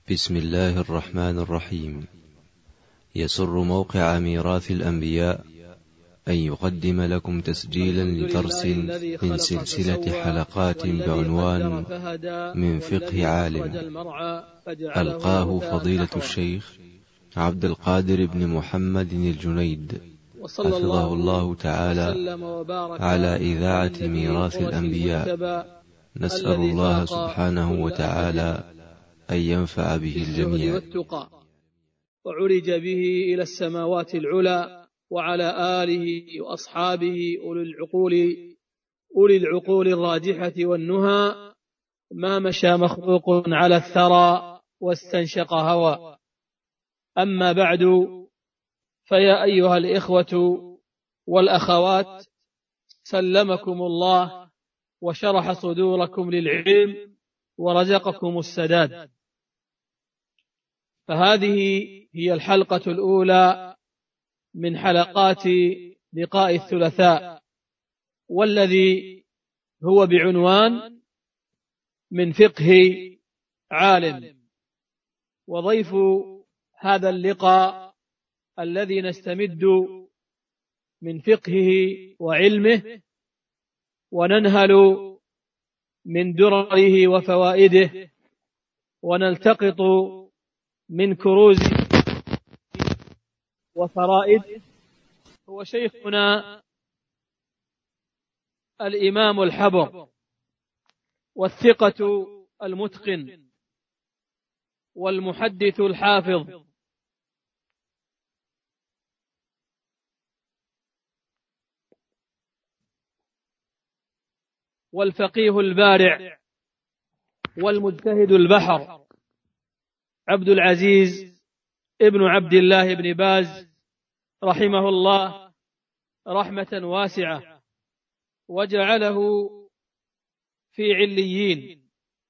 بسم الله الرحمن الرحيم. يسر موقع ميراث الأنبياء أن يقدم لكم تسجيلا لدرس من سلسلة حلقات بعنوان من فقه عالم، ألقاه فضيلة الشيخ عبد القادر بن محمد الجنيد حفظه الله تعالى على إذاعة ميراث الأنبياء. نسأل الله سبحانه وتعالى أن ينفع به الجميع. وعرج به إلى السماوات العلى وعلى آله وأصحابه أولي العقول الراجحة والنهى، ما مشى مخلوق على الثرى واستنشق هوى. أما بعد، فيا أيها الإخوة والأخوات، سلمكم الله وشرح صدوركم للعلم ورزقكم السداد. فهذه هي الحلقة الأولى من حلقات لقاء الثلاثاء، والذي هو بعنوان من فقه عالم. وضيف هذا اللقاء الذي نستمد من فقهه وعلمه وننهل من درره وفوائده ونلتقط من كروز وفرائد، هو شيخنا الإمام الحبر والثقة المتقن والمحدث الحافظ والفقيه البارع والمجتهد البحر، عبد العزيز ابن عبد الله بن باز رحمه الله رحمة واسعة، وجعله في عليين.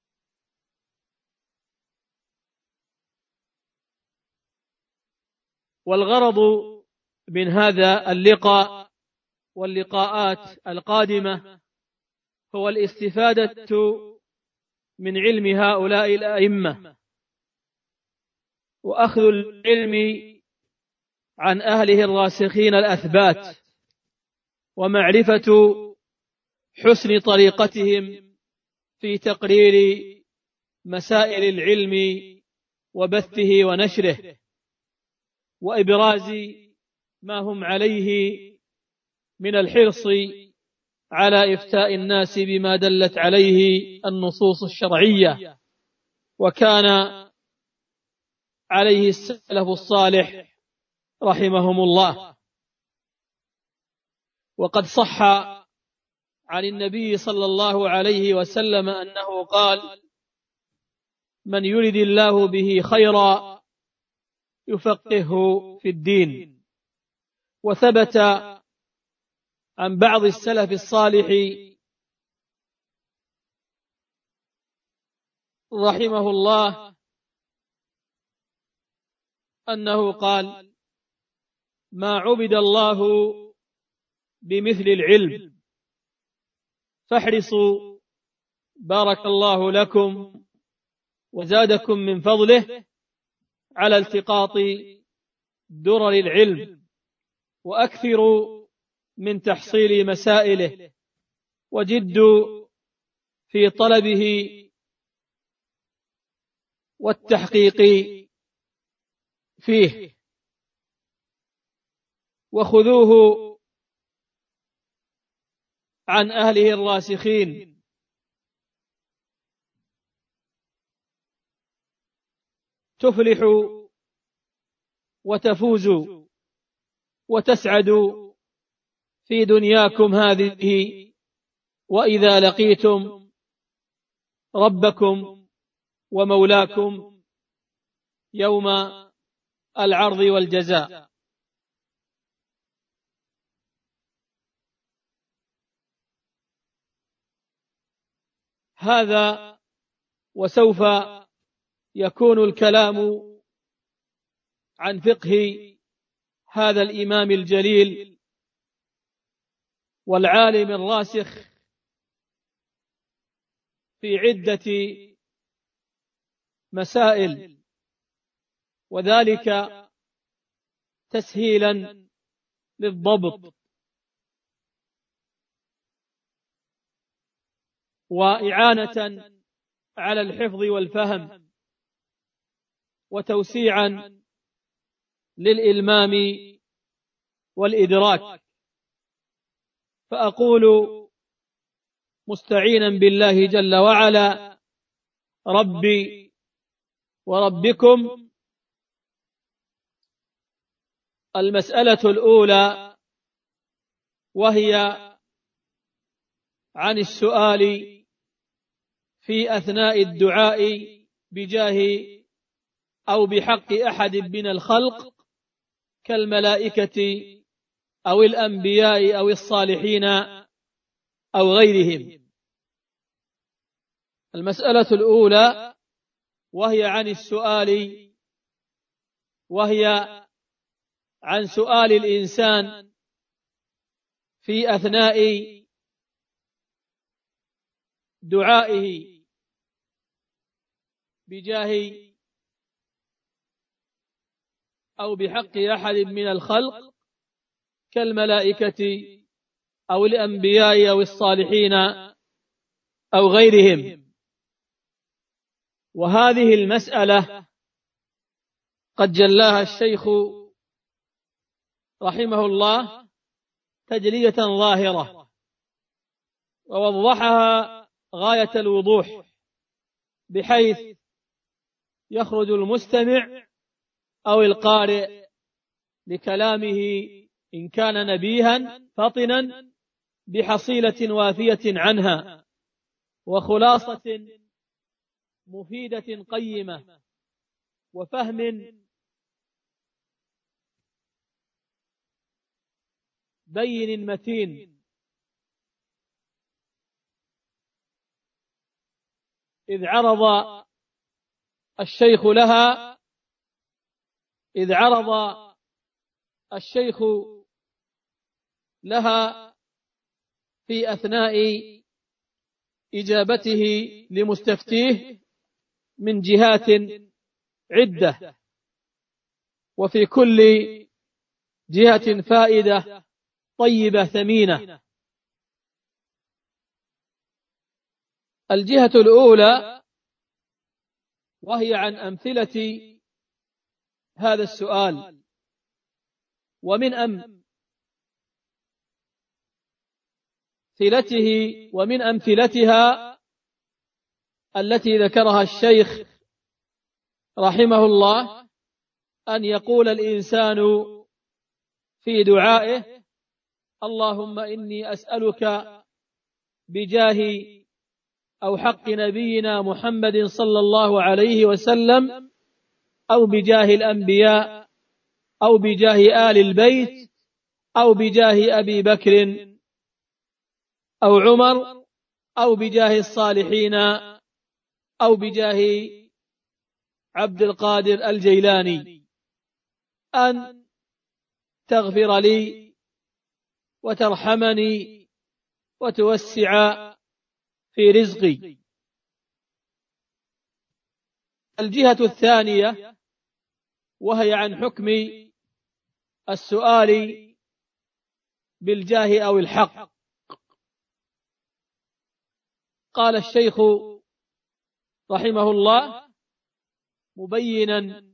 والغرض من هذا اللقاء واللقاءات القادمة هو الاستفادة من علم هؤلاء الأئمة، وأخذ العلم عن أهله الراسخين الأثبات، ومعرفة حسن طريقتهم في تقرير مسائل العلم وبثه ونشره، وإبراز ما هم عليه من الحرص على إفتاء الناس بما دلت عليه النصوص الشرعية، وكان عليه السلف الصالح رحمهم الله. وقد صح عن النبي صلى الله عليه وسلم أنه قال: من يرد الله به خيرا يفقهه في الدين. وثبت عن بعض السلف الصالح رحمه الله أنه قال: ما عبد الله بمثل العلم، فاحرصوا بارك الله لكم وزادكم من فضله على التقاط درر العلم، وأكثروا من تحصيل مسائله، وجدوا في طلبه والتحقيق فيه، وخذوه عن أهله الراسخين، تفلحوا وتفوزوا وتسعدوا في دنياكم هذه، وإذا لقيتم ربكم ومولاكم يوم العرض والجزاء. هذا وسوف يكون الكلام عن فقه هذا الإمام الجليل والعالم الراسخ في عدة مسائل وذلك تسهيلا للضبط وإعانة على الحفظ والفهم وتوسيعا للإلمام والإدراك. فأقول مستعينا بالله جل وعلا ربي وربكم: المسألة الأولى، وهي عن السؤال في أثناء الدعاء بجاه أو بحق أحد من الخلق كالملائكة أو الأنبياء أو الصالحين أو غيرهم. المسألة الأولى وهي عن سؤال الإنسان في أثناء دعائه بجاه أو بحق أحد من الخلق كالملائكة أو الأنبياء أو الصالحين أو غيرهم. وهذه المسألة قد جلاها الشيخ رحمه الله تجلية ظاهرة، ووضحها غاية الوضوح، بحيث يخرج المستمع أو القارئ لكلامه إن كان نبيها فطنا بحصيلة وافية عنها وخلاصة مفيدة قيمة وفهم بين متين، إذ عرض الشيخ لها في أثناء إجابته لمستفتيه من جهات عدة، وفي كل جهة فائدة طيبة ثمينة. الجهة الأولى وهي عن أمثلة هذا السؤال، ومن أمثلتها التي ذكرها الشيخ رحمه الله أن يقول الإنسان في دعائه: اللهم إني أسألك بجاه أو حق نبينا محمد صلى الله عليه وسلم أو بجاه الأنبياء أو بجاه آل البيت أو بجاه أبي بكر أو عمر أو بجاه الصالحين أو بجاه عبد القادر الجيلاني أن تغفر لي وترحمني وتوسع في رزقي. الجهة الثانية وهي عن حكم السؤال بالجاه أو الحق. قال الشيخ رحمه الله مبينا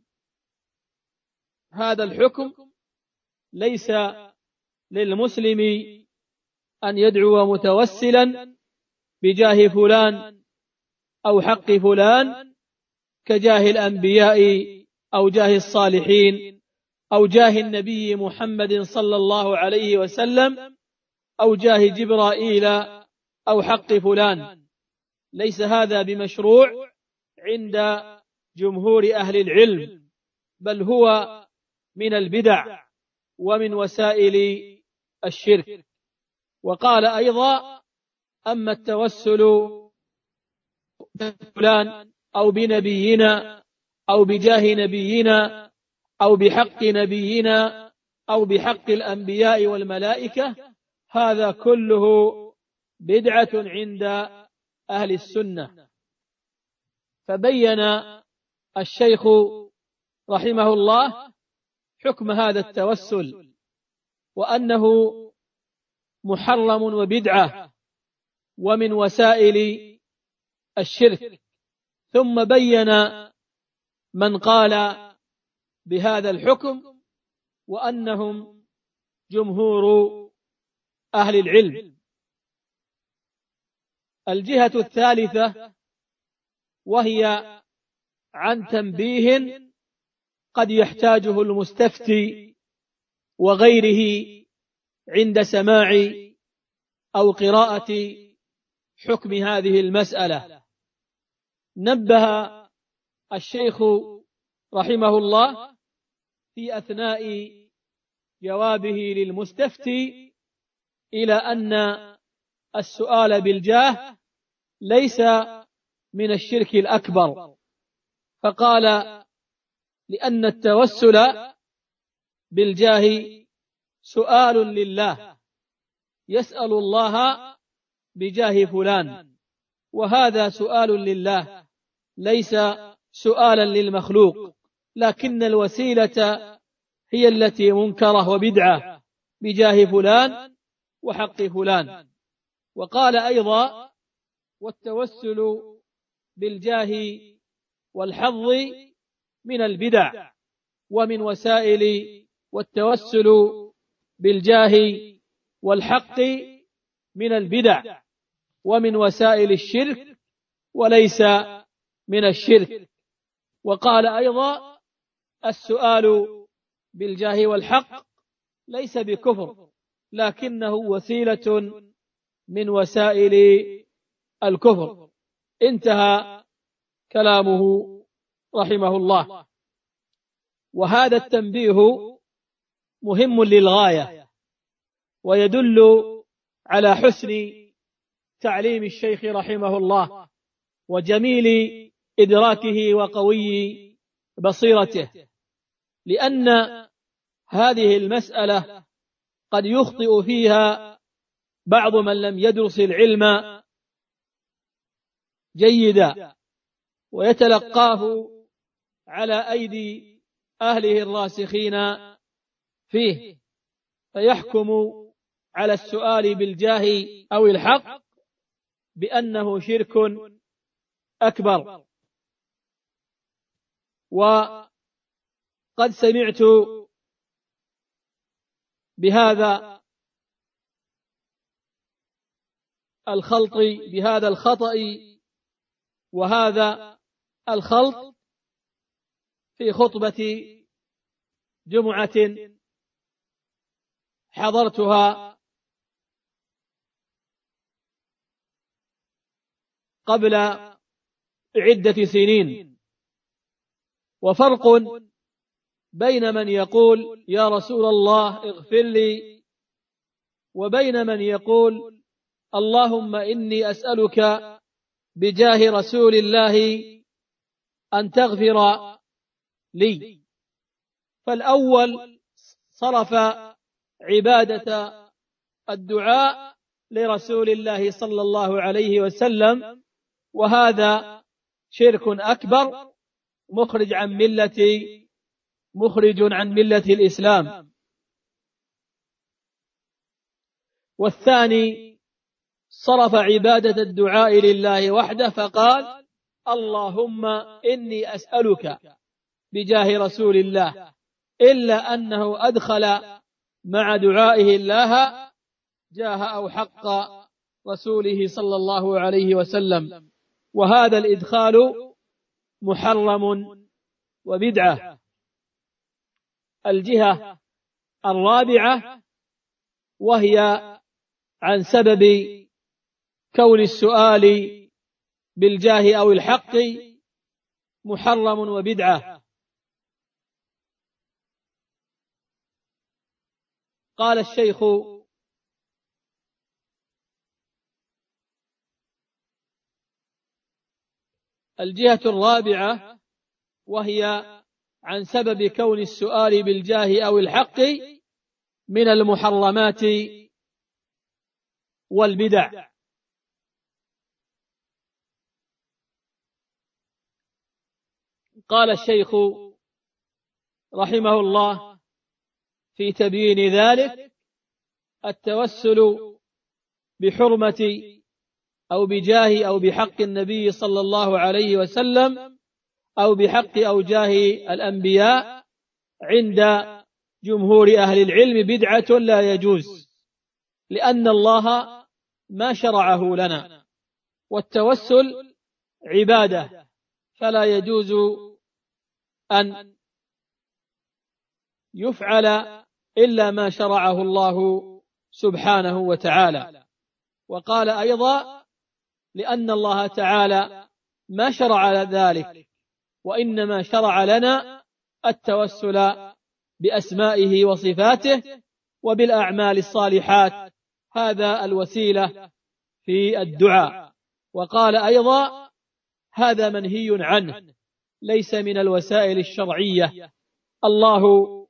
هذا الحكم: ليس للمسلم أن يدعو متوسلا بجاه فلان أو حق فلان كجاه الأنبياء أو جاه الصالحين أو جاه النبي محمد صلى الله عليه وسلم أو جاه جبرائيل أو حق فلان. ليس هذا بمشروع عند جمهور أهل العلم، بل هو من البدع ومن وسائل الشرك. وقال أيضا: أما التوسل بفلان أو بنبينا أو بجاه نبينا أو بحق نبينا أو بحق الأنبياء والملائكة، هذا كله بدعة عند أهل السنة. فبين الشيخ رحمه الله حكم هذا التوسل وأنه محرم وبدعة ومن وسائل الشرك، ثم بين من قال بهذا الحكم وأنهم جمهور أهل العلم. الجهة الثالثة وهي عن تنبيه قد يحتاجه المستفتي وغيره عند سماع أو قراءة حكم هذه المسألة. نبه الشيخ رحمه الله في أثناء جوابه للمستفتي إلى أن السؤال بالجاه ليس من الشرك الأكبر، فقال: لأن التوسل بالجاه سؤال لله، يسأل الله بجاه فلان، وهذا سؤال لله ليس سؤالا للمخلوق، لكن الوسيلة هي التي منكرة وبدعة بجاه فلان وحق فلان. وقال أيضا: والتوسل بالجاه والحظ من البدع، ومن وسائل والتوسل بالجاه والحق من البدع ومن وسائل الشرك وليس من الشرك. وقال أيضا: السؤال بالجاه والحق ليس بكفر، لكنه وسيلة من وسائل الكفر. انتهى كلامه رحمه الله. وهذا التنبيه مهم للغاية، ويدل على حسن تعليم الشيخ رحمه الله وجميل إدراكه وقوي بصيرته، لأن هذه المسألة قد يخطئ فيها بعض من لم يدرس العلم جيدا ويتلقاه على أيدي أهله الراسخين فيه، فيحكم على السؤال بالجاه أو الحق بأنه شرك أكبر. وقد سمعت بهذا الخطأ وهذا الخلط في خطبة جمعة حضرتها قبل عدة سنين. وفرق بين من يقول: يا رسول الله اغفر لي، وبين من يقول: اللهم إني أسألك بجاه رسول الله أن تغفر لي. فالأول صرف عبادة الدعاء لرسول الله صلى الله عليه وسلم، وهذا شرك أكبر مخرج عن ملة الإسلام. والثاني صرف عبادة الدعاء لله وحده فقال: اللهم إني أسألك بجاه رسول الله، إلا أنه أدخل مع دعائه الله جاه أو حق رسوله صلى الله عليه وسلم، وهذا الإدخال محرم وبدعة. الجهة الرابعة وهي عن سبب كون السؤال بالجاه أو الحق محرم وبدعة. قال الشيخ: الجهة الرابعة وهي عن سبب كون السؤال بالجاه أو الحق من المحرمات والبدع. قال الشيخ رحمه الله في تبيين ذلك التوسل بحرمة أو بجاه أو بحق النبي صلى الله عليه وسلم أو بحق أو جاه الأنبياء عند جمهور أهل العلم بدعة لا يجوز، لأن الله ما شرعه لنا، والتوسل عبادة فلا يجوز أن يفعل إلا ما شرعه الله سبحانه وتعالى. وقال أيضا لأن الله تعالى ما شرع ذلك، وإنما شرع لنا التوسل بأسمائه وصفاته وبالأعمال الصالحات، هذا الوسيلة في الدعاء. وقال أيضا هذا منهي عنه، ليس من الوسائل الشرعية. الله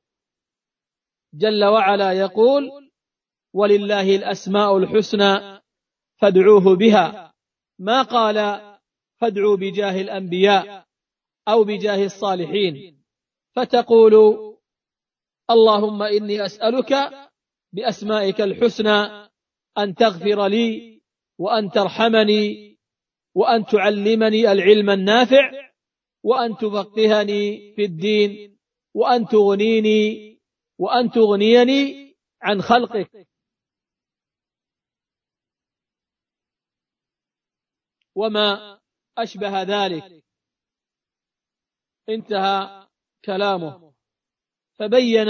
جل وعلا يقول ولله الأسماء الحسنى فادعوه بها، ما قال فادعوا بجاه الأنبياء أو بجاه الصالحين. فتقول اللهم إني أسألك بأسمائك الحسنى أن تغفر لي وأن ترحمني وأن تعلمني العلم النافع وأن تفقهني في الدين وأن تغنيني عن خلقك وما أشبه ذلك. انتهى كلامه. فبين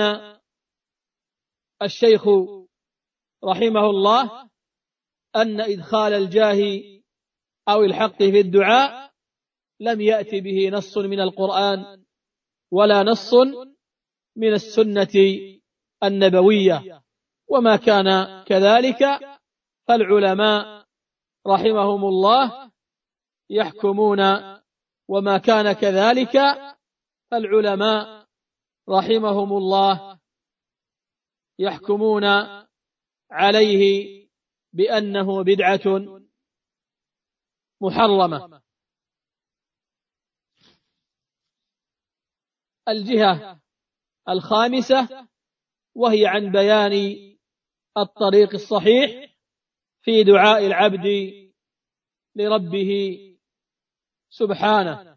الشيخ رحمه الله أن إدخال الجاه أو الحق في الدعاء لم يأتي به نص من القرآن ولا نص من السنة النبوية، وما كان كذلك فالعلماء رحمهم الله يحكمون، وما كان كذلك فالعلماء رحمهم الله يحكمون عليه بأنه بدعة محرمة. الجهة الخامسة وهي عن بيان الطريق الصحيح في دعاء العبد لربه سبحانه.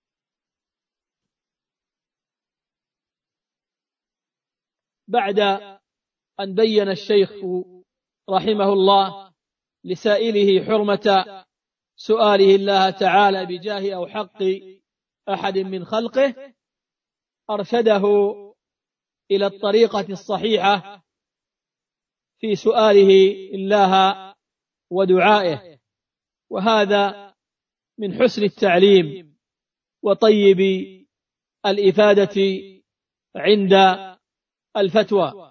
بعد أن بين الشيخ رحمه الله لسائله حرمة سؤاله الله تعالى بجاه أو حق أحد من خلقه، أرشده إلى الطريقة الصحيحة في سؤاله الله ودعائه، وهذا من حسن التعليم وطيب الإفادة عند الفتوى.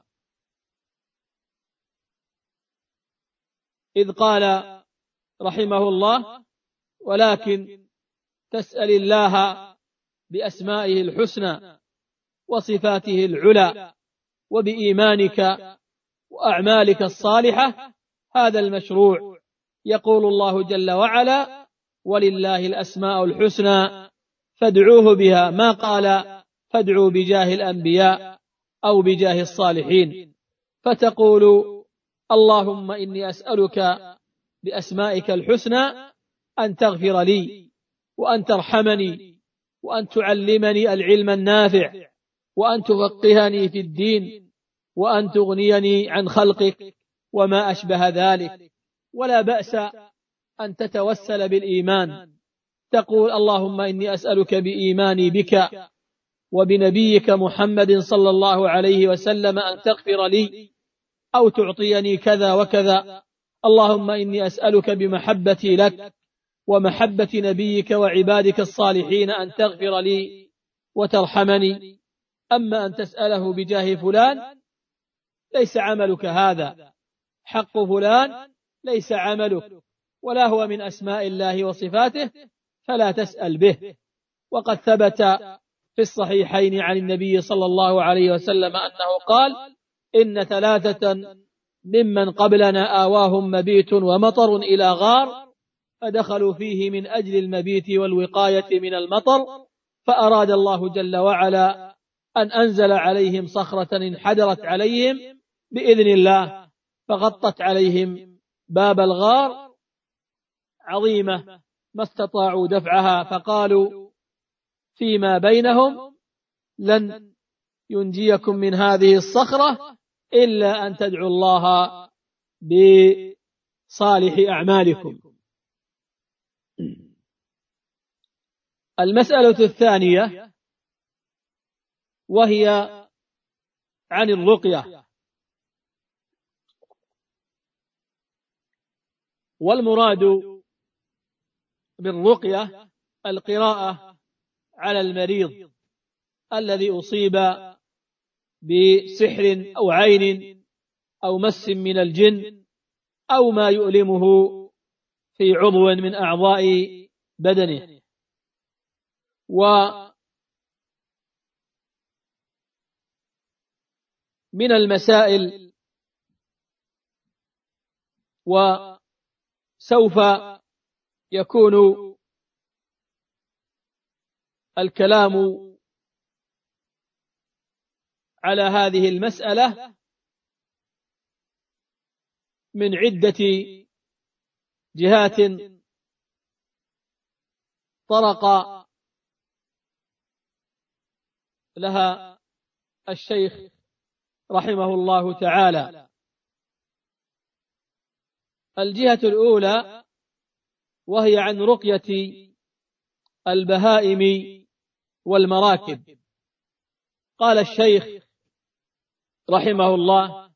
إذ قال رحمه الله ولكن تسأل الله بأسمائه الحسنى وصفاته العلى وبإيمانك وأعمالك الصالحة، هذا المشروع. يقول الله جل وعلا ولله الأسماء الحسنى فادعوه بها، ما قال فادعوا بجاه الأنبياء أو بجاه الصالحين. فتقول اللهم إني أسألك بأسمائك الحسنى أن تغفر لي وأن ترحمني وأن تعلمني العلم النافع وأن تفقهني في الدين وأن تغنيني عن خلقك وما أشبه ذلك. ولا بأس أن تتوسل بالإيمان، تقول اللهم إني أسألك بإيماني بك وبنبيك محمد صلى الله عليه وسلم أن تغفر لي أو تعطيني كذا وكذا. اللهم إني أسألك بمحبتي لك ومحبة نبيك وعبادك الصالحين أن تغفر لي وترحمني. أما أن تسأله بجاه فلان ليس عملك هذا، حق فلان ليس عملك ولا هو من أسماء الله وصفاته، فلا تسأل به. وقد ثبت في الصحيحين عن النبي صلى الله عليه وسلم أنه قال إن 3 ممن قبلنا آواهم مبيت ومطر إلى غار، فدخلوا فيه من أجل المبيت والوقاية من المطر، فأراد الله جل وعلا أن أنزل عليهم صخرة انحدرت عليهم بإذن الله فغطت عليهم باب الغار عظيمة ما استطاعوا دفعها، فقالوا فيما بينهم لن ينجيكم من هذه الصخرة إلا أن تدعوا الله بصالح أعمالكم. المسألة الثانية وهي عن الرقية، والمراد بالرقية القراءة على المريض الذي أصيب بسحر أو عين أو مس من الجن أو ما يؤلمه في عضو من أعضاء بدنه. ومن المسائل، وسوف يكون الكلام على هذه المسألة من عدة جهات طرق لها الشيخ رحمه الله تعالى. الجهة الأولى وهي عن رقية البهائم والمراكب. قال الشيخ رحمه الله: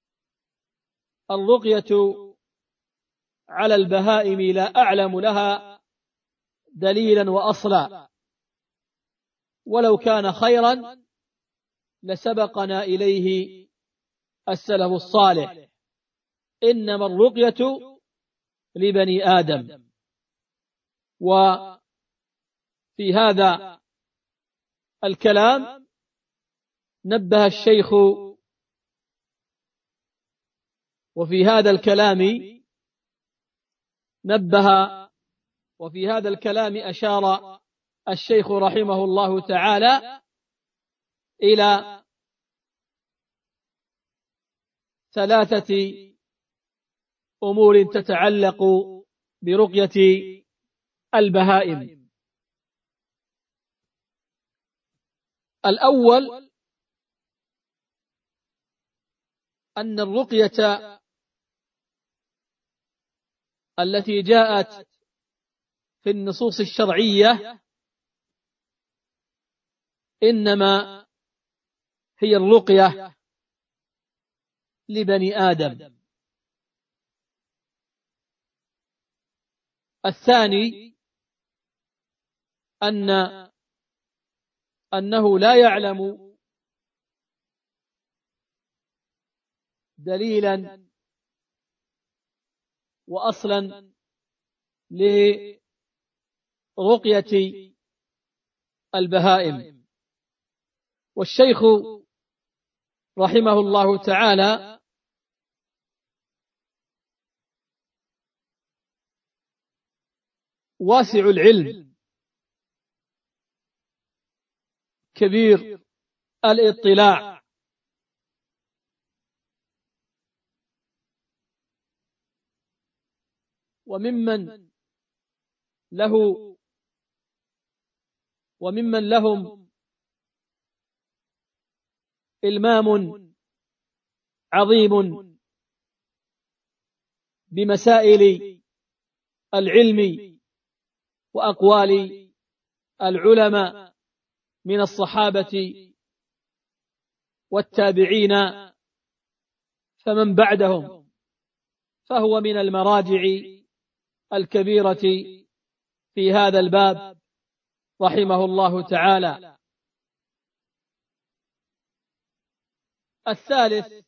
الرقية على البهائم لا أعلم لها دليلا وأصلا، ولو كان خيرا لسبقنا إليه السلف الصالح، إنما الرقية لبني آدم. وفي هذا الكلام نبه الشيخ، وفي هذا الكلام نبه، وفي هذا الكلام أشار الشيخ رحمه الله تعالى إلى 3 أمور تتعلق برقية البهائم. الأول أن الرقية التي جاءت في النصوص الشرعية إنما هي الرقية لبني آدم. الثاني أنه لا يعلم دليلا وأصلا لرقية البهائم. والشيخ رحمه الله تعالى واسع العلم كبير الاطلاع، وممن لهم إلمام عظيم بمسائل العلم وأقوال العلماء من الصحابة والتابعين فمن بعدهم، فهو من المراجع الكبيرة في هذا الباب رحمه الله تعالى. الثالث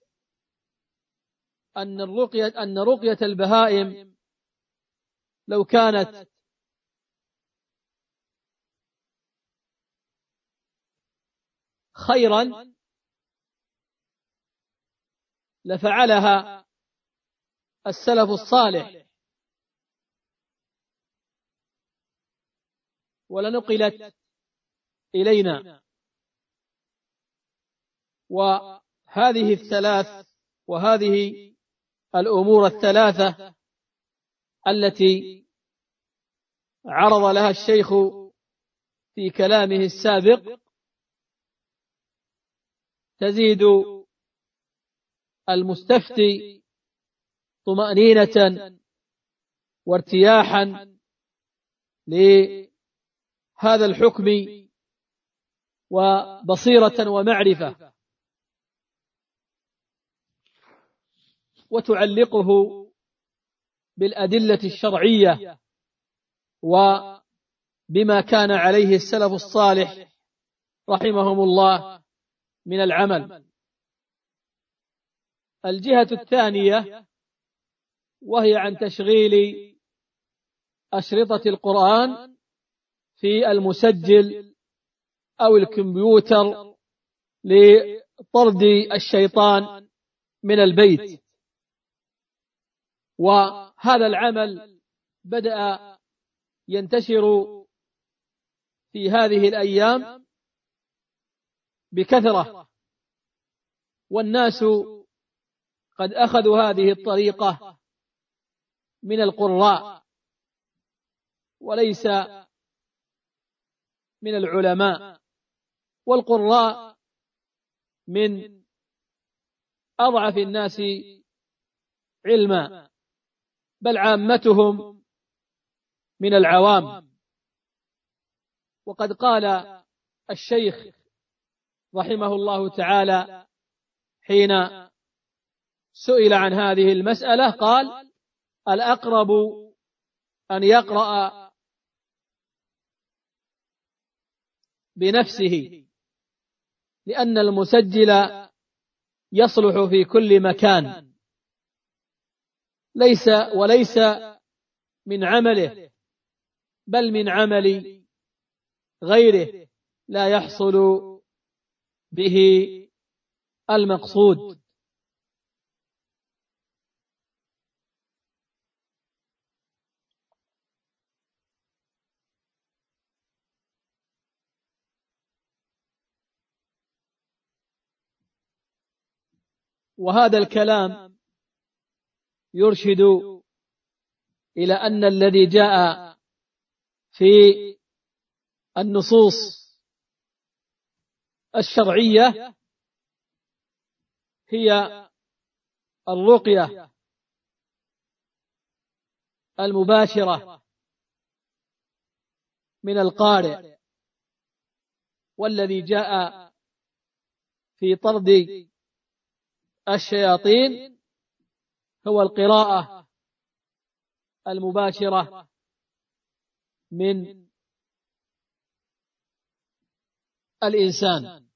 أن رقية البهائم لو كانت خيرا لفعلها السلف الصالح ولنقلت إلينا. وهذه الثلاث وهذه الأمور الثلاثة التي عرض لها الشيخ في كلامه السابق تزيد المستفتي طمأنينة وارتياحا لهذا الحكم وبصيرة ومعرفة، وتعلقه بالأدلة الشرعية وبما كان عليه السلف الصالح رحمهم الله من العمل. الجهة الثانية وهي عن تشغيل أشرطة القرآن في المسجل أو الكمبيوتر لطرد الشيطان من البيت. وهذا العمل بدأ ينتشر في هذه الأيام بكثرة، والناس قد أخذوا هذه الطريقة من القراء وليس من العلماء، والقراء من أضعف الناس علما، بل عامتهم من العوام. وقد قال الشيخ رحمه الله تعالى حين سئل عن هذه المسألة قال: الأقرب أن يقرأ بنفسه، لأن المسجل يصلح في كل مكان، وليس من عمله بل من عمل غيره لا يحصل به المقصود. وهذا الكلام يرشد إلى أن الذي جاء في النصوص الشرعية هي الرقية المباشرة من القارئ، والذي جاء في طرد الشياطين هو القراءة المباشرة من الإنسان،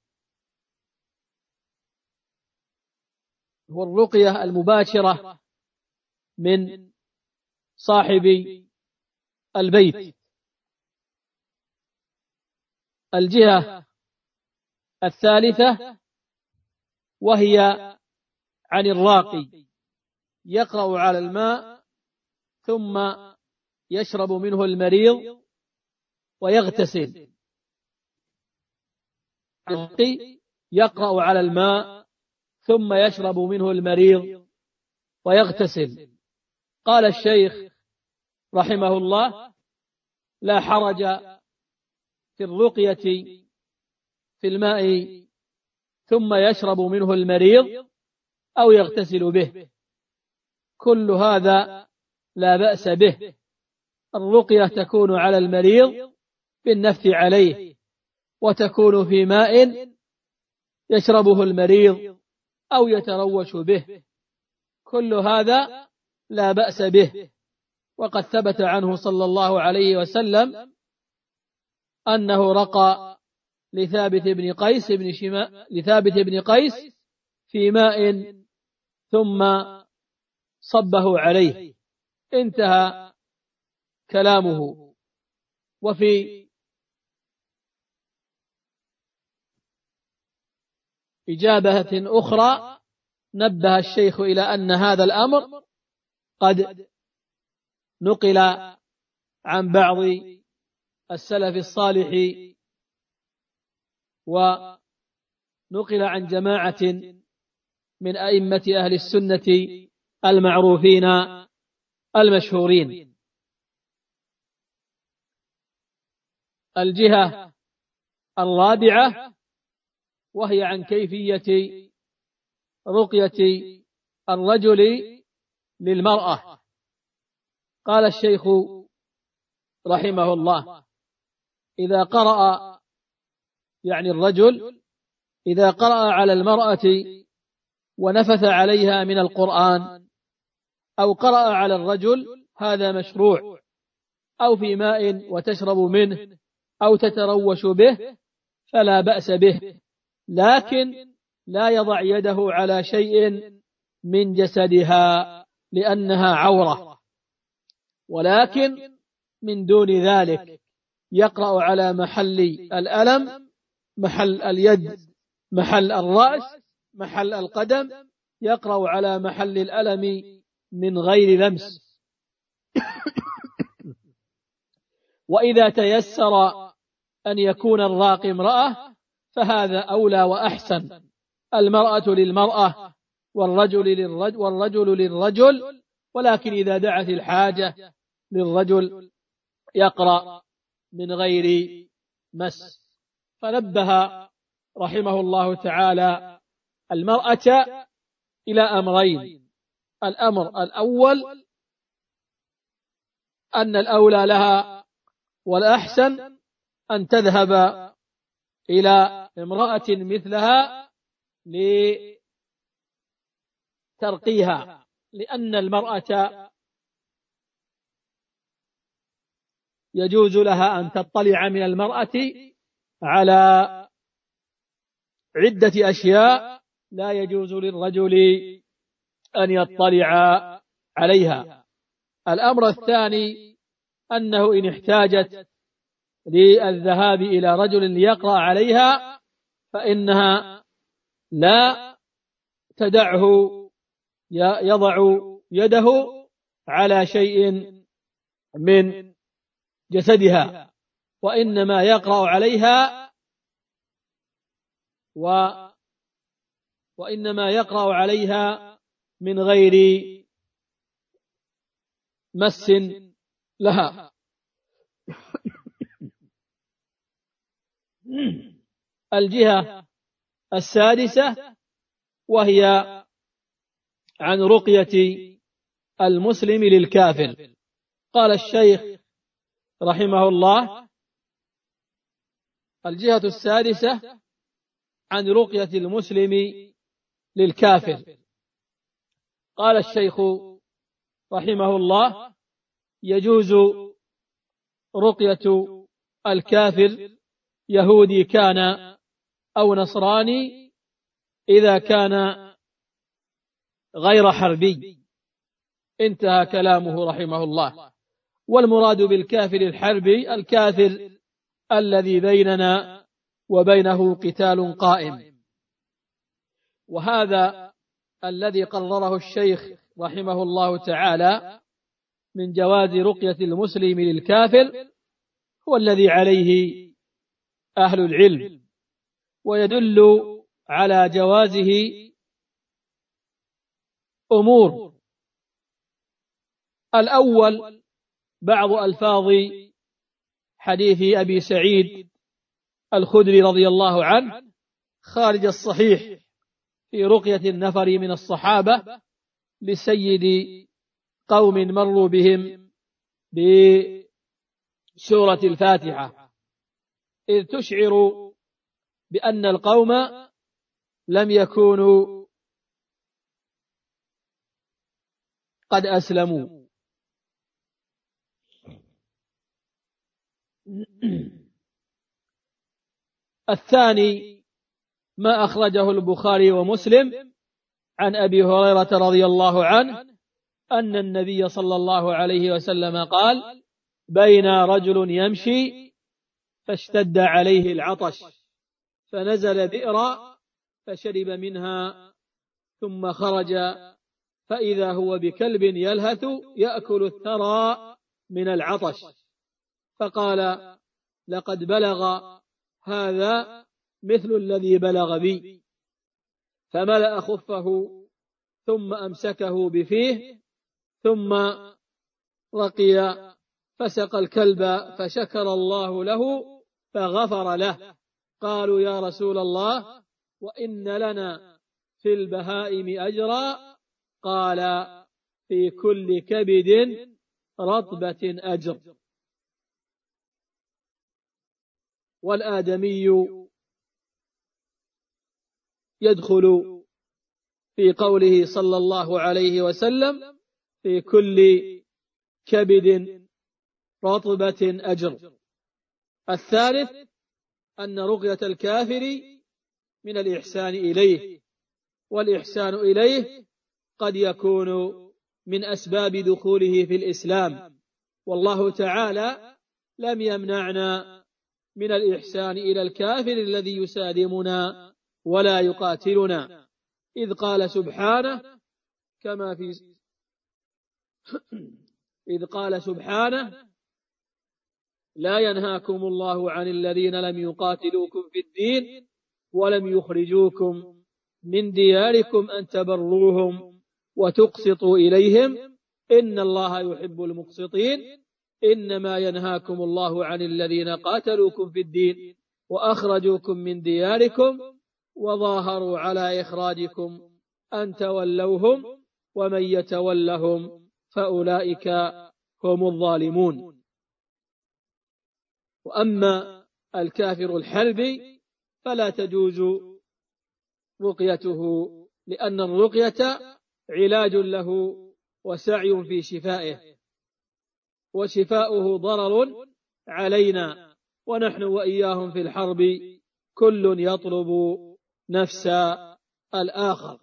هو الرقية المباشرة من صاحب البيت. الجهة الثالثة وهي عن الراقي، يقرأ على الماء ثم يشرب منه المريض ويغتسل. الراقي يقرأ على الماء ثم يشرب منه المريض ويغتسل. قال الشيخ رحمه الله: لا حرج في الرقية في الماء ثم يشرب منه المريض أو يغتسل به، كل هذا لا بأس به. الرقية تكون على المريض بالنفث عليه، وتكون في ماء يشربه المريض أو يتروش به، كل هذا لا بأس به. وقد ثبت عنه صلى الله عليه وسلم أنه رقى لثابت بن قيس في ماء ثم صبه عليه. انتهى كلامه. وفي إجابة أخرى نبه الشيخ إلى أن هذا الأمر قد نقل عن بعض السلف الصالح نقل عن جماعة من أئمة أهل السنة المعروفين المشهورين. الجهة الرابعة وهي عن كيفية رقية الرجل للمرأة. قال الشيخ رحمه الله: إذا قرأ، يعني الرجل إذا قرأ على المرأة ونفث عليها من القرآن، أو قرأ على الرجل، هذا مشروع، أو في ماء وتشرب منه أو تتروش به فلا بأس به، لكن لا يضع يده على شيء من جسدها لأنها عورة، ولكن من دون ذلك يقرأ على محل الألم، محل اليد، محل الرأس، محل القدم، يقرأ على محل الألم من غير لمس. وإذا تيسر أن يكون الراقي امرأة فهذا أولى وأحسن، المرأة للمرأة والرجل للرجل، ولكن إذا دعت الحاجة للرجل يقرأ من غير مس. فنبه رحمه الله تعالى المرأة إلى أمرين: الأمر الأول أن الأولى لها والأحسن أن تذهب إلى امرأة مثلها لترقيها، لأن المرأة يجوز لها أن تطلع من المرأة على عدة أشياء لا يجوز للرجل أن يطلع عليها. الأمر الثاني أنه إن احتاجت للذهاب إلى رجل ليقرأ عليها فإنها لا تدعه يضع يده على شيء من جسدها، وإنما يقرأ عليها وإنما يقرأ عليها من غير مس لها. الجهة السادسة وهي عن رقية المسلم للكافر. قال الشيخ رحمه الله: الجهة السادسة عن رقية المسلم للكافر. قال الشيخ رحمه الله: يجوز رقية الكافر، يهودي كان أو نصراني، إذا كان غير حربي. انتهى كلامه رحمه الله. والمراد بالكافر الحربي الكافر الذي بيننا وبينه قتال قائم. وهذا الذي قرره الشيخ رحمه الله تعالى من جواز رقية المسلم للكافر هو الذي عليه أهل العلم، ويدل على جوازه أمور: الأول بعض ألفاظ حديث أبي سعيد الخدري رضي الله عنه خارج الصحيح في رقية النفر من الصحابة لسيد قوم مروا بهم بسورة الفاتحة، إذ تشعر بأن القوم لم يكونوا قد أسلموا. الثاني ما أخرجه البخاري ومسلم عن أبي هريرة رضي الله عنه أن النبي صلى الله عليه وسلم قال: بين رجل يمشي فاشتد عليه العطش فنزل بئرا فشرب منها ثم خرج فإذا هو بكلب يلهث يأكل الثرى من العطش، فقال: لقد بلغ هذا مثل الذي بلغ بي. فملأ خفه ثم أمسكه بفيه ثم رقي فسق الكلب فشكر الله له فغفر له. قالوا يا رسول الله وإن لنا في البهائم أجرا؟ قال في كل كبد رطبة أجر. والآدمي يدخل في قوله صلى الله عليه وسلم في كل كبد رطبة أجر. الثالث أن رقية الكافر من الإحسان إليه، والإحسان إليه قد يكون من أسباب دخوله في الإسلام، والله تعالى لم يمنعنا من الإحسان إلى الكافر الذي يسالمنا ولا يقاتلنا، إذ قال سبحانه إذ قال سبحانه لا ينهاكم الله عن الذين لم يقاتلوكم في الدين ولم يخرجوكم من دياركم أن تبروهم وتقسطوا إليهم إن الله يحب المقسطين. إنما ينهاكم الله عن الذين قاتلوكم في الدين وأخرجوكم من دياركم وظاهروا على إخراجكم أن تولوهم ومن يتولهم فأولئك هم الظالمون. وأما الكافر الحربي فلا تجوز رقيته، لأن الرقية علاج له وسعي في شفائه، وشفاؤه ضرر علينا، ونحن وإياهم في الحرب كل يطلب نفس الآخر.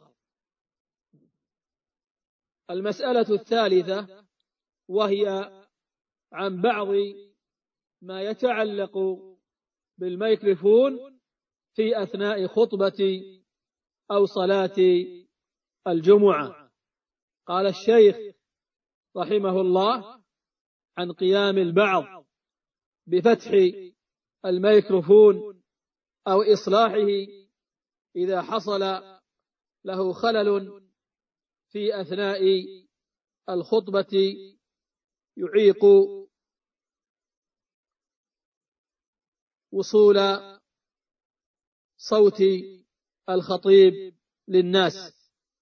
المسألة الثالثة وهي عن بعض ما يتعلق بالميكروفون في أثناء خطبة أو صلاة الجمعة. قال الشيخ رحمه الله عن قيام البعض بفتح الميكروفون أو إصلاحه إذا حصل له خلل في أثناء الخطبة يعيق وصول صوت الخطيب للناس.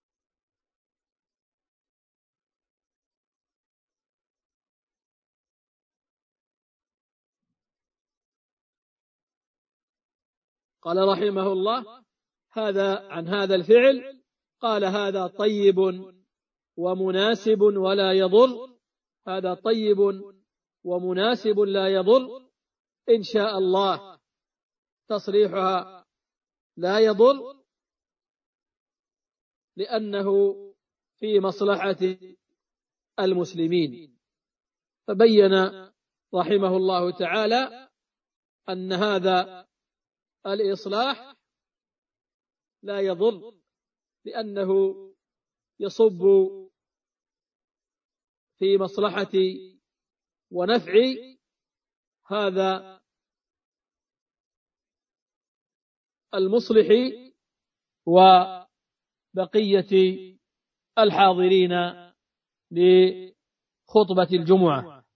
قال رحمه الله عن هذا الفعل، قال هذا طيب ومناسب ولا يضر، هذا طيب ومناسب لا يضر، إن شاء الله تصريحها لا يضر، لأنه في مصلحة المسلمين. فبين رحمه الله تعالى أن هذا الإصلاح لا يضر، لأنه يصب في مصلحة ونفع هذا المصلح وبقية الحاضرين لخطبة الجمعة.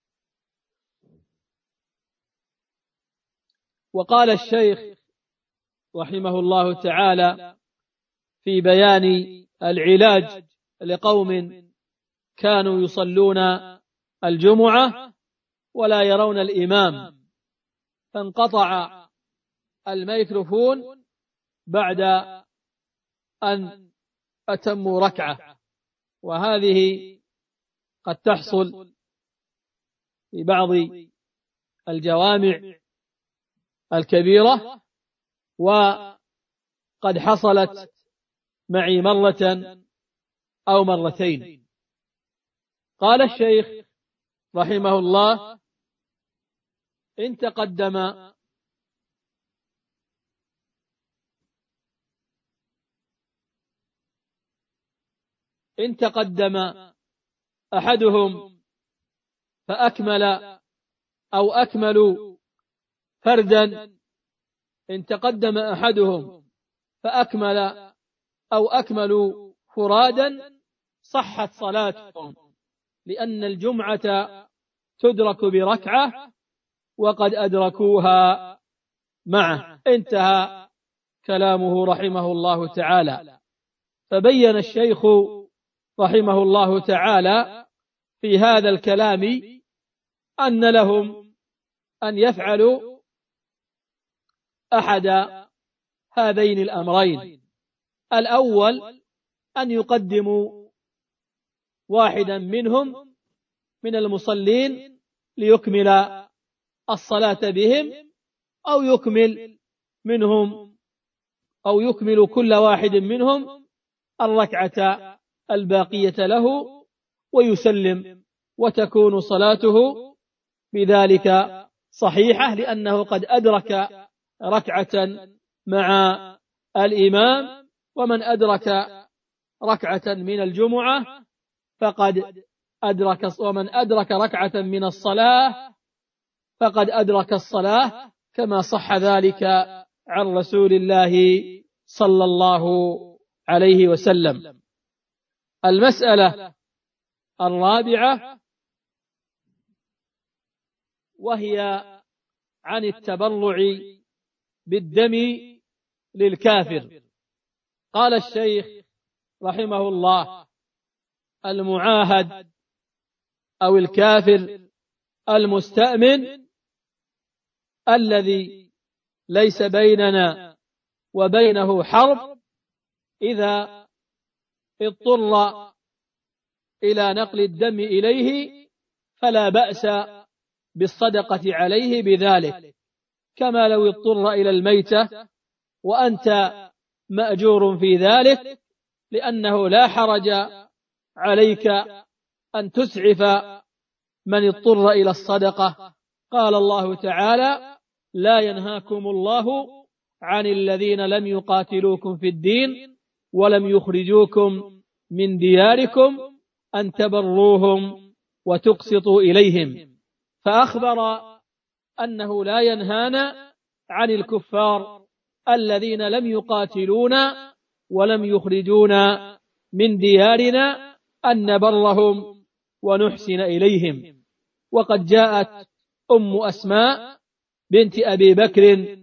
وقال الشيخ رحمه الله تعالى في بيان العلاج لقوم كانوا يصلون الجمعة ولا يرون الإمام، فانقطع الميكروفون بعد أن أتموا ركعة، وهذه قد تحصل في بعض الجوامع الكبيرة، وقد حصلت معي مرة أو مرتين. قال الشيخ رحمه الله إن تقدم أحدهم فأكمل أو أكملوا فردا إن تقدم أحدهم فأكمل أو أكملوا فرادا صحت صلاتهم، لأن الجمعة تدرك بركعة وقد أدركوها معه. انتهى كلامه رحمه الله تعالى. فبين الشيخ رحمه الله تعالى في هذا الكلام أن لهم أن يفعلوا أحد هذين الأمرين: الأول أن يقدموا واحدا منهم من المصلين ليكمل الصلاة بهم، أو يكمل كل واحد منهم الركعة الباقية له ويسلم، وتكون صلاته بذلك صحيحة، لأنه قد أدرك ركعة مع الإمام. ومن أدرك ركعة من الجمعة فقد أدرك، ومن أدرك ركعة من الصلاة فقد أدرك الصلاة، كما صح ذلك عن رسول الله صلى الله عليه وسلم. المسألة الرابعة وهي عن التبرع بالدم للكافر. قال الشيخ رحمه الله: المعاهد أو الكافر المستأمن الذي ليس بيننا وبينه حرب، إذا اضطر إلى نقل الدم إليه فلا بأس بالصدقة عليه بذلك، كما لو اضطر إلى الميتة وأنت مأجور في ذلك، لأنه لا حرج عليك أن تسعف من اضطر إلى الصدقة. قال الله تعالى: لا ينهاكم الله عن الذين لم يقاتلوكم في الدين ولم يخرجوكم من دياركم أن تبروهم وتقسطوا إليهم. فأخبر أنه لا ينهانا عن الكفار الذين لم يقاتلونا ولم يخرجونا من ديارنا أن نبرهم ونحسن إليهم. وقد جاءت أم أسماء بنت أبي بكر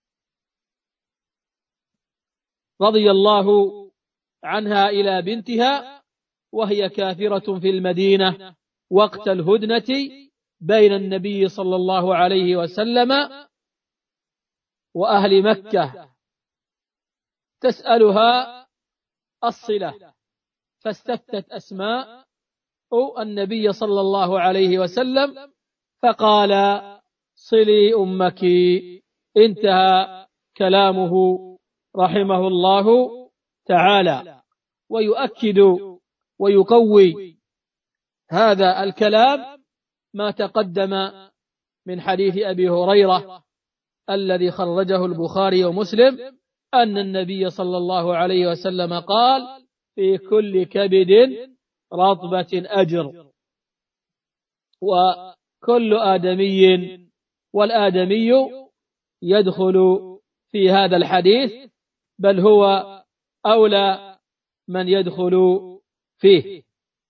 رضي الله عنها إلى بنتها وهي كافرة في المدينة وقت الهدنة بين النبي صلى الله عليه وسلم وأهل مكة، تسألها الصلة، فاستفتت أسماء النبي صلى الله عليه وسلم فقال: صلي أمك. انتهى كلامه رحمه الله تعالى. ويؤكد ويقوي هذا الكلام ما تقدم من حديث أبي هريرة الذي خرجه البخاري ومسلم أن النبي صلى الله عليه وسلم قال: في كل كبد رطبة أجر. وكل آدمي والآدمي يدخل في هذا الحديث، بل هو أولى من يدخل فيه.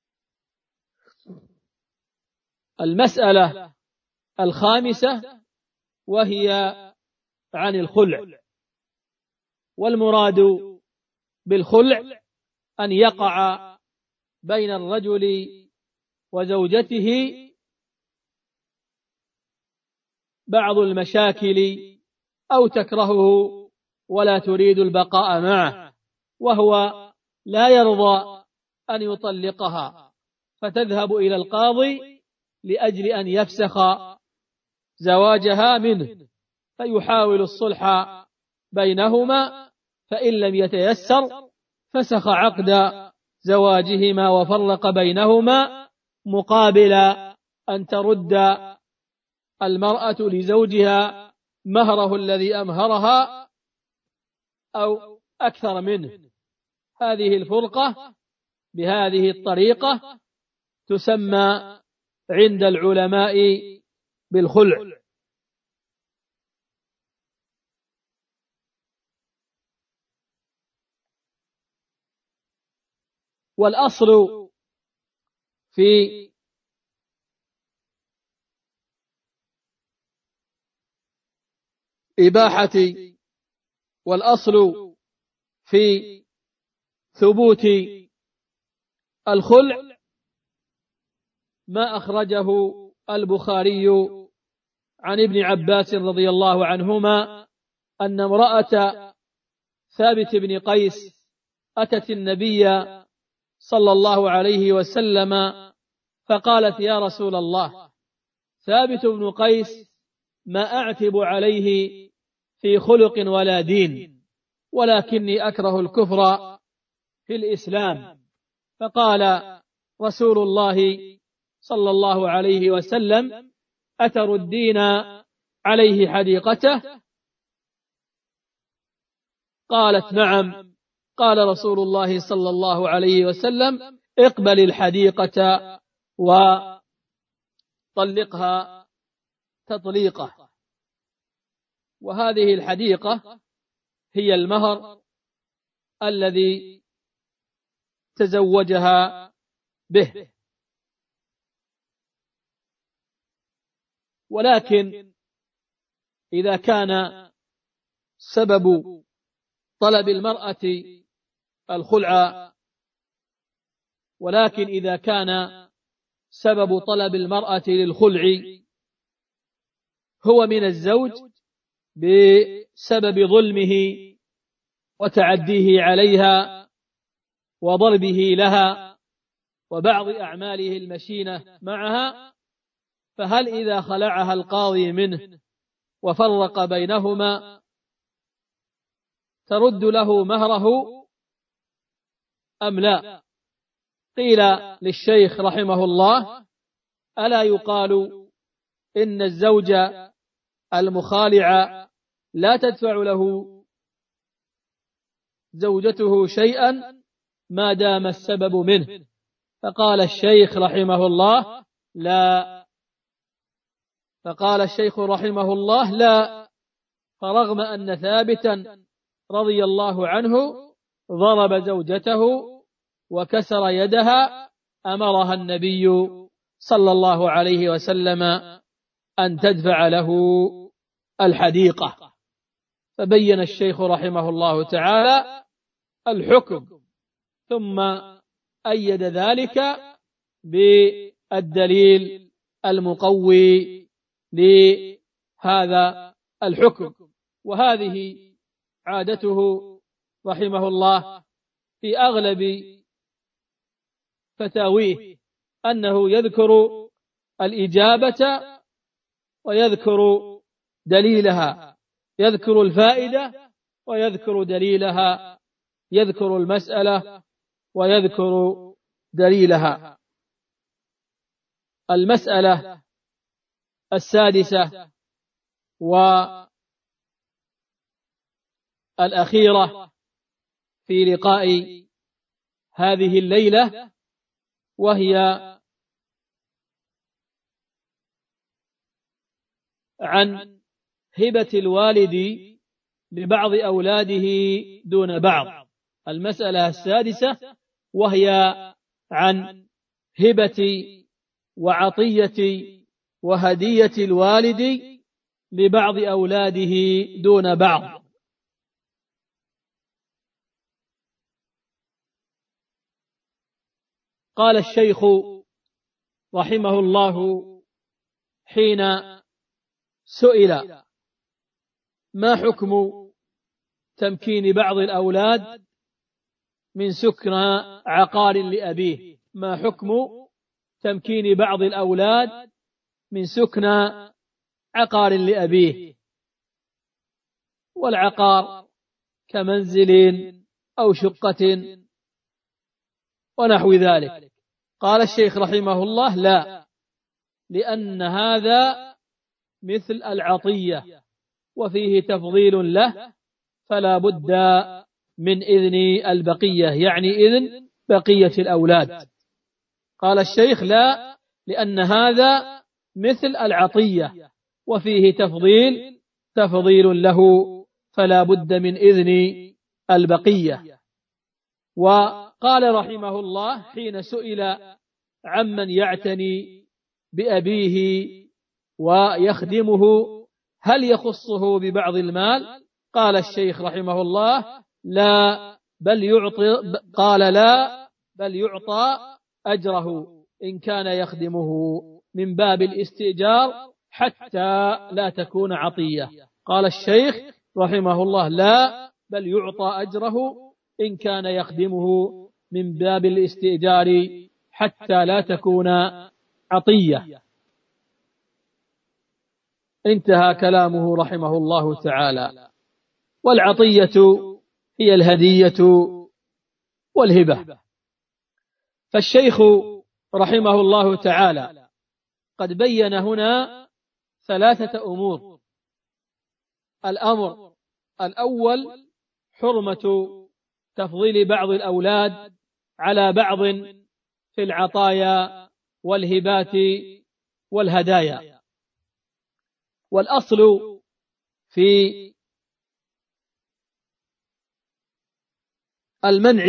المسألة الخامسة وهي عن الخلع. والمراد بالخلع أن يقع بين الرجل وزوجته بعض المشاكل أو تكرهه ولا تريد البقاء معه، وهو لا يرضى أن يطلقها، فتذهب إلى القاضي لأجل أن يفسخ زواجها منه، فيحاول الصلح بينهما، فإن لم يتيسر فسخ عقد زواجهما وفرق بينهما، مقابل أن ترد المرأة لزوجها مهره الذي أمهرها أو أكثر منه. هذه الفرقة بهذه الطريقة تسمى عند العلماء بالخلع. والأصل في إباحة والأصل في ثبوت الخلع ما أخرجه البخاري عن ابن عباس رضي الله عنهما أن امرأة ثابت بن قيس أتت النبي صلى الله عليه وسلم فقالت: يا رسول الله، ثابت بن قيس ما أعتب عليه في خلق ولا دين، ولكني أكره الكفر في الإسلام. فقال رسول الله صلى الله عليه وسلم: أتردين عليه حديقته؟ قالت: نعم. قال رسول الله صلى الله عليه وسلم: اقبل الحديقة وطلقها تطليقة. وهذه الحديقة هي المهر الذي تزوجها به. ولكن إذا كان سبب طلب المرأة الخلع، ولكن إذا كان سبب طلب المرأة للخلع هو من الزوج بسبب ظلمه وتعديه عليها وضربه لها وبعض أعماله المشينة معها، فهل إذا خلعها القاضي منه وفرق بينهما ترد له مهره أم لا؟ قيل للشيخ رحمه الله: ألا يقال إن الزوج المخالع لا تدفع له زوجته شيئا ما دام السبب منه؟ فقال الشيخ رحمه الله: لا. فقال الشيخ رحمه الله: لا. فرغم أن ثابتا رضي الله عنه ضرب زوجته وكسر يدها، أمرها النبي صلى الله عليه وسلم أن تدفع له الحديقة. فبين الشيخ رحمه الله تعالى الحكم، ثم أيد ذلك بالدليل المقوي لهذا الحكم. وهذه عادته رحمه الله في أغلب فتاويه، أنه يذكر الإجابة ويذكر دليلها، يذكر الفائدة ويذكر دليلها، يذكر المسألة ويذكر دليلها. المسألة السادسة والأخيرة في لقاء هذه الليلة، وهي عن هبة الوالد لبعض أولاده دون بعض. المسألة السادسة وهي عن هبة وعطية وهدية الوالد لبعض أولاده دون بعض. قال الشيخ رحمه الله حين سئل: ما حكم تمكين بعض الأولاد من سكن عقار لأبيه؟ ما حكم تمكين بعض الأولاد من سكن عقار لأبيه؟ والعقار كمنزل أو شقة ونحو ذلك. قال الشيخ رحمه الله: لا، لأن هذا مثل العطية وفيه تفضيل له، فلا بد من إذن البقية، يعني إذن بقية الأولاد. قال الشيخ: لا، لأن هذا مثل العطية وفيه تفضيل له، فلا بد من إذن البقية. وقال قال رحمه الله حين سئل عمن يعتني بأبيه ويخدمه هل يخصه ببعض المال؟ قال الشيخ رحمه الله لا بل يعطى أجره إن كان يخدمه من باب الاستئجار حتى لا تكون عطية. قال الشيخ رحمه الله لا بل يعطى أجره إن كان يخدمه من باب الاستئجار حتى لا تكون عطية. انتهى كلامه رحمه الله تعالى. والعطية هي الهدية والهبة. فالشيخ رحمه الله تعالى قد بين هنا 3 أمور. الأمر الأول حرمة تفضيل بعض الأولاد على بعض في العطايا والهبات والهدايا. والأصل في المنع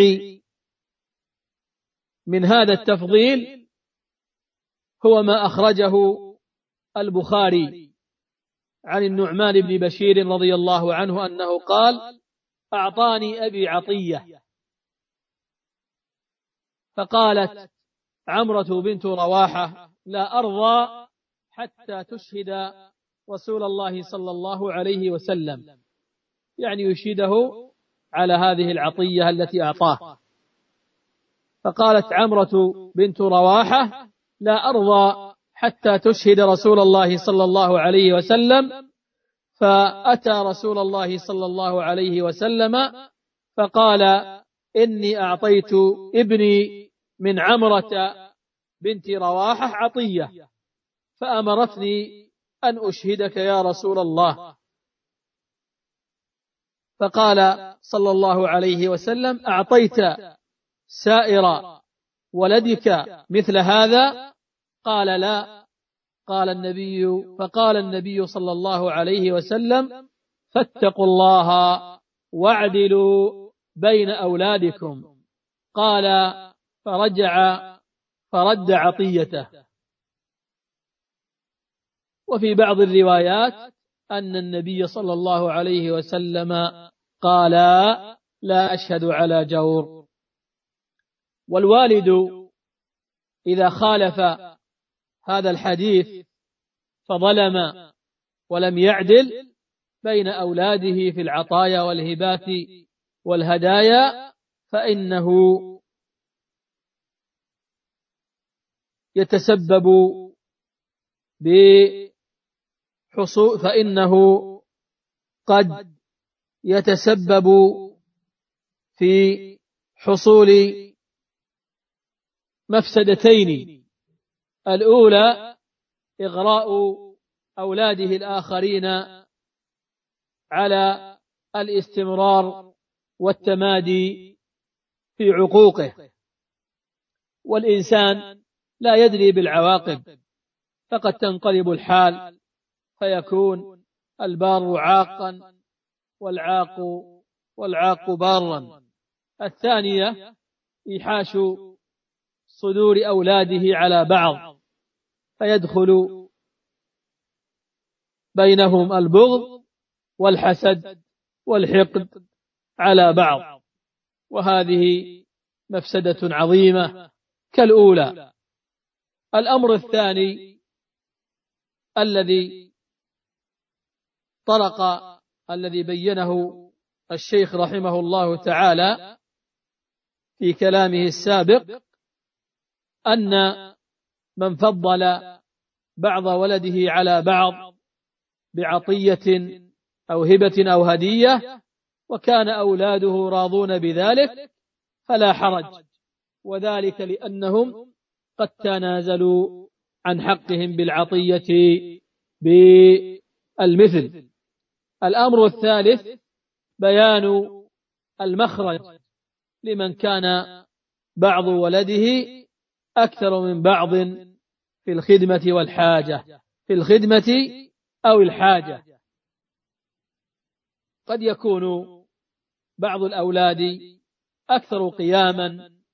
من هذا التفضيل هو ما أخرجه البخاري عن النعمان بن بشير رضي الله عنه أنه قال أعطاني أبي عطية، فقالت عمرة بنت رواحة لا أرضى حتى تشهد رسول الله صلى الله عليه وسلم، يعني يشهده على هذه العطية التي أعطاه. فقالت عمرة بنت رواحة لا أرضى حتى تشهد رسول الله صلى الله عليه وسلم، فأتى رسول الله صلى الله عليه وسلم فقال إني أعطيت ابني من عمرة بنت رواحة عطية فأمرتني أن أشهدك يا رسول الله. فقال صلى الله عليه وسلم أعطيت سائر ولدك مثل هذا؟ قال لا. فقال النبي صلى الله عليه وسلم فاتقوا الله واعدلوا بين أولادكم. قال فرد عطيته. وفي بعض الروايات أن النبي صلى الله عليه وسلم قال لا أشهد على جور. والوالد إذا خالف هذا الحديث فظلم ولم يعدل بين أولاده في العطايا والهبات والهدايا فإنه قد يتسبب في حصول مفسدتين. الأولى إغراء أولاده الآخرين على الاستمرار والتمادي في عقوقه، والإنسان لا يدري بالعواقب، فقد تنقلب الحال فيكون البار عاقا والعاق بارا. الثانية إيحاش صدور أولاده على بعض فيدخل بينهم البغض والحسد والحقد على بعض، وهذه مفسدة عظيمة كالأولى. الأمر الثاني الذي بينه الشيخ رحمه الله تعالى في كلامه السابق أن من فضل بعض ولده على بعض بعطية أو هبة أو هدية وكان أولاده راضون بذلك فلا حرج، وذلك لأنهم قد تنازلوا عن حقهم بالعطية بالمثل. الأمر الثالث بيان المخرج لمن كان بعض ولده أكثر من بعض في الخدمة والحاجة، في الخدمة أو الحاجة. قد يكون بعض الأولاد أكثر قياما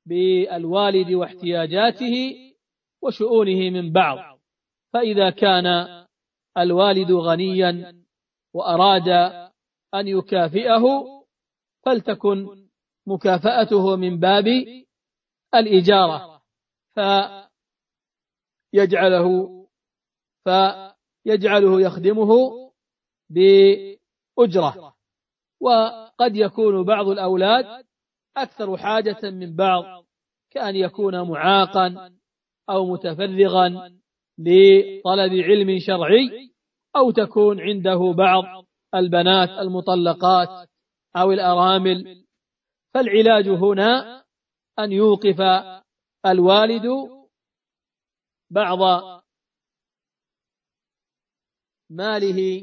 بالوالد واحتياجاته وشؤونه من بعض. فإذا كان الوالد غنيا وأراد أن يكافئه فلتكن مكافأته من باب الإجارة، فيجعله يخدمه بأجرة. وقد يكون بعض الأولاد أكثر حاجة من بعض، كأن يكون معاقا أو متفرغا لطلب علم شرعي، أو تكون عنده بعض البنات المطلقات أو الأرامل. فالعلاج هنا أن يوقف الوالد بعض ماله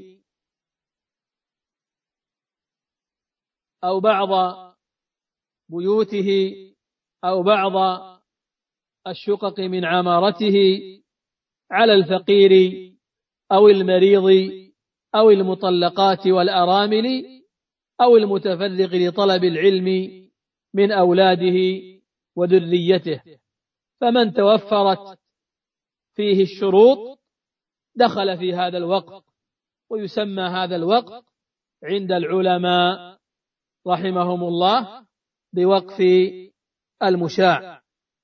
أو بعض بيوته أو بعض الشقق من عمارته على الفقير أو المريض أو المطلقات والأرامل أو المتفرغ لطلب العلم من أولاده وذريته. فمن توفرت فيه الشروط دخل في هذا الوقف، ويسمى هذا الوقف عند العلماء رحمهم الله بوقف المشاع.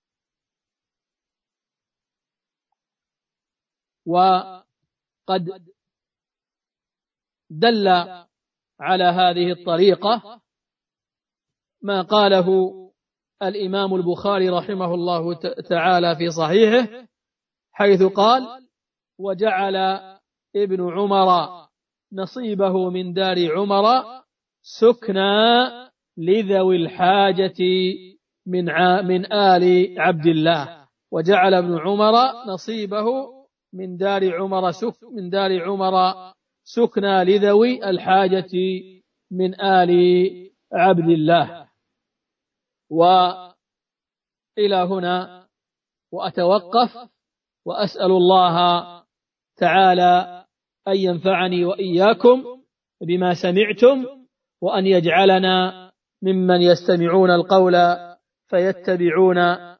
وقد دل على هذه الطريقة ما قاله الإمام البخاري رحمه الله تعالى في صحيحه، حيث قال: وجعل ابن عمر نصيبه من دار عمر سكنى لذوي الحاجة من آل عبد الله. وجعل ابن عمر نصيبه من دار عمر سكنى لذوي الحاجة من آل عبد الله. وإلى هنا وأتوقف، وأسأل الله تعالى أن ينفعني وإياكم بما سمعتم، وأن يجعلنا ممن يستمعون القول فيتبعون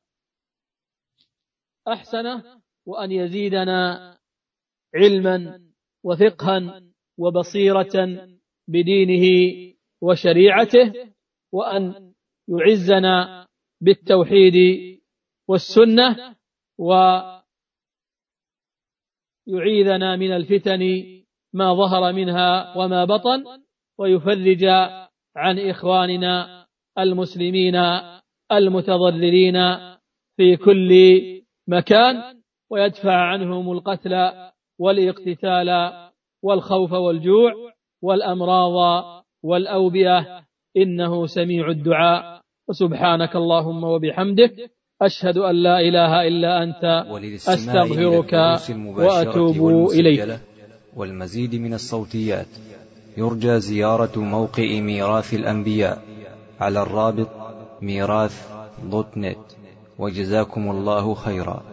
أحسنه، وأن يزيدنا علما وفقها وبصيرة بدينه وشريعته، وأن يعزنا بالتوحيد والسنة، ويعيذنا من الفتن ما ظهر منها وما بطن، ويفرج عن إخواننا المسلمين المتضررين في كل مكان، ويدفع عنهم القتل والاقتتال والخوف والجوع والأمراض والأوبئة، إنه سميع الدعاء. وسبحانك اللهم وبحمدك، أشهد أن لا إله إلا أنت، أستغفرك وأتوب إليك. والمزيد من الصوتيات يرجى زيارة موقع ميراث الأنبياء على الرابط ميراث.net. وجزاكم الله خيرا.